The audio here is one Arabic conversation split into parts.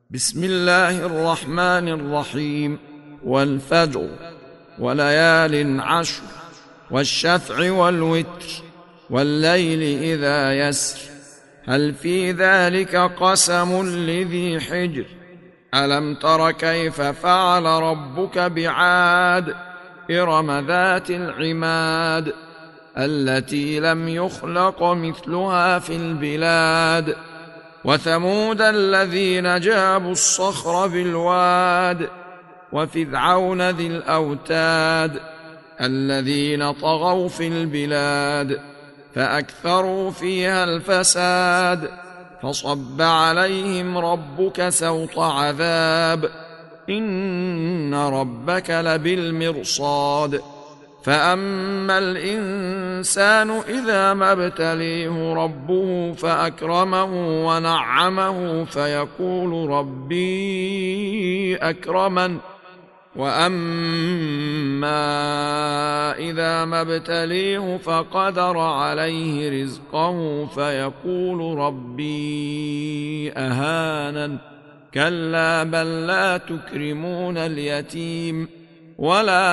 بسم الله الرحمن الرحيم. والفجر وليال عشر والشفع والوتر والليل إذا يسر هل في ذلك قسم لذي حجر ألم تر كيف فعل ربك بعاد إرم ذات العماد التي لم يخلق مثلها في البلاد وثمود الذين جابوا الصخر بالواد وفرعون ذي الأوتاد الذين طغوا في البلاد فأكثروا فيها الفساد فصب عليهم ربك سوط عذاب إن ربك لبالمرصاد فأما الإنسان إذا ما ابتليه ربه فأكرمه ونعمه فيقول ربي أكرمن وأما إذا ما ابتليه فقدر عليه رزقه فيقول ربي أهانن كلا بل لا تكرمون اليتيم ولا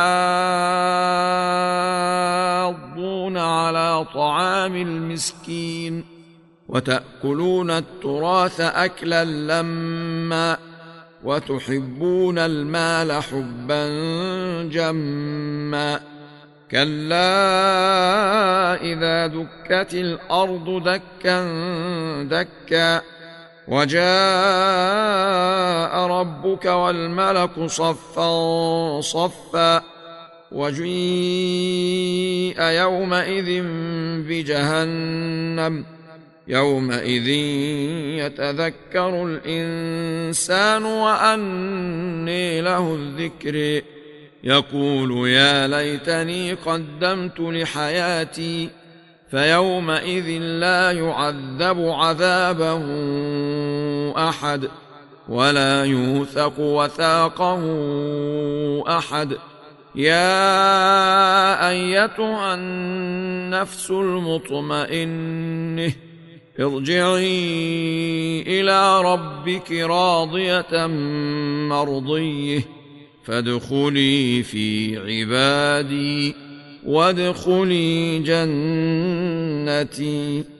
تحاضون على طعام المسكين وتأكلون التراث أكلا لما وتحبون المال حبا جما كلا إذا دكت الأرض دكا دكا وجاء ربك والملك صفا صفا وجيء يومئذ بجهنم يومئذ يتذكر الإنسان وأنى له الذكر يقول يا ليتني قدمت لحياتي فيومئذ لا يعذب عذابه أحد ولا يوثق وثاقه أحد يا أيتها النفس المطمئنة ارجعي إلى ربك راضية مرضية فادخلي في عبادي وادخلي جنتي.